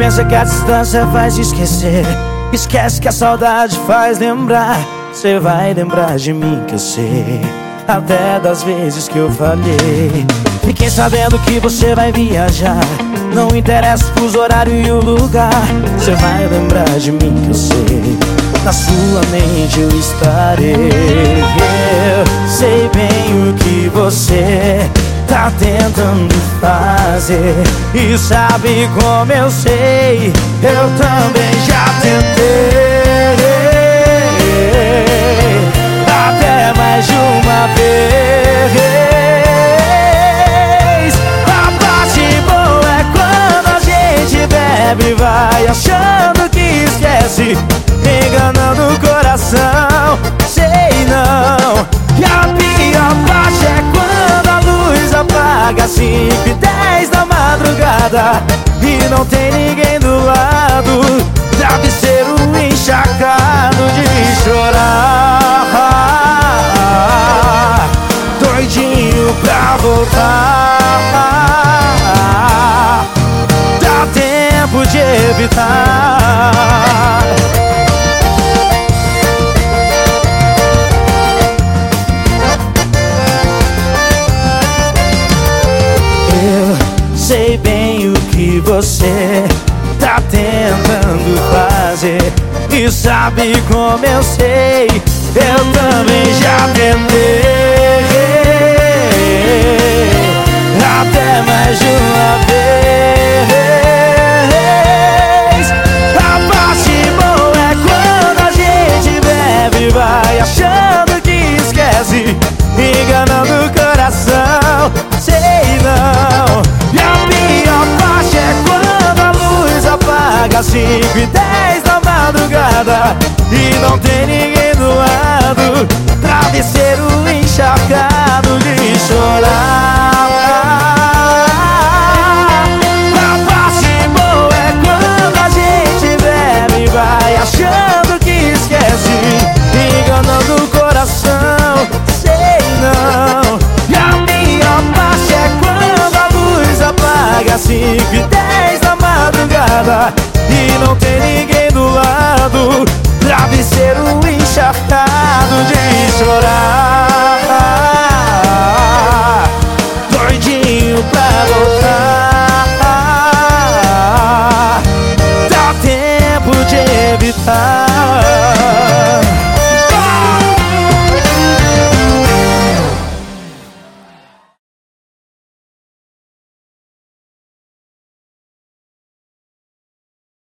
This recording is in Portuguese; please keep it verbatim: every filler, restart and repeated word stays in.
pensa que a distância faz esquecer. Esquece que a saudade faz lembrar. Cê vai lembrar de mim, que eu sei, até das vezes que eu falhei. Fiquei sabendo que você vai viajar. Não interessa o fuso horário e o lugar. Cê vai lembrar de mim, que eu sei, na sua mente eu estarei. Eu sei bem o que você tá tentando fazer, e sabe como eu sei, eu também já tentei, até mais de uma vez. A parte boa é quando a gente bebe e vai achando que esquece, enganando o coração. Sei não, e a pior parte é quando a luz apaga às cinco e dez da madrugada e não tem ninguém do lado. Travesseiro encharcado de chorar, doidinho pra voltar. Dá tempo de evitar. Sei bem o que você tá tentando fazer, e sabe como eu sei, eu também já tentei, até mais de uma vez. A parte boa é quando a gente bebe e vai achando que esquece, enganando o coração. Sei não, e a pior parte é quando a luz apaga às cinco e dez da madrugada e não tem ninguém do lado. Travesseiro encharcado de chorar. A parte boa é quando a gente bebe e vai achando que esquece, enganando o coração. Sei não, e a pior parte é quando a luz apaga às cinco e dez da madrugada e não tem ninguém do lado.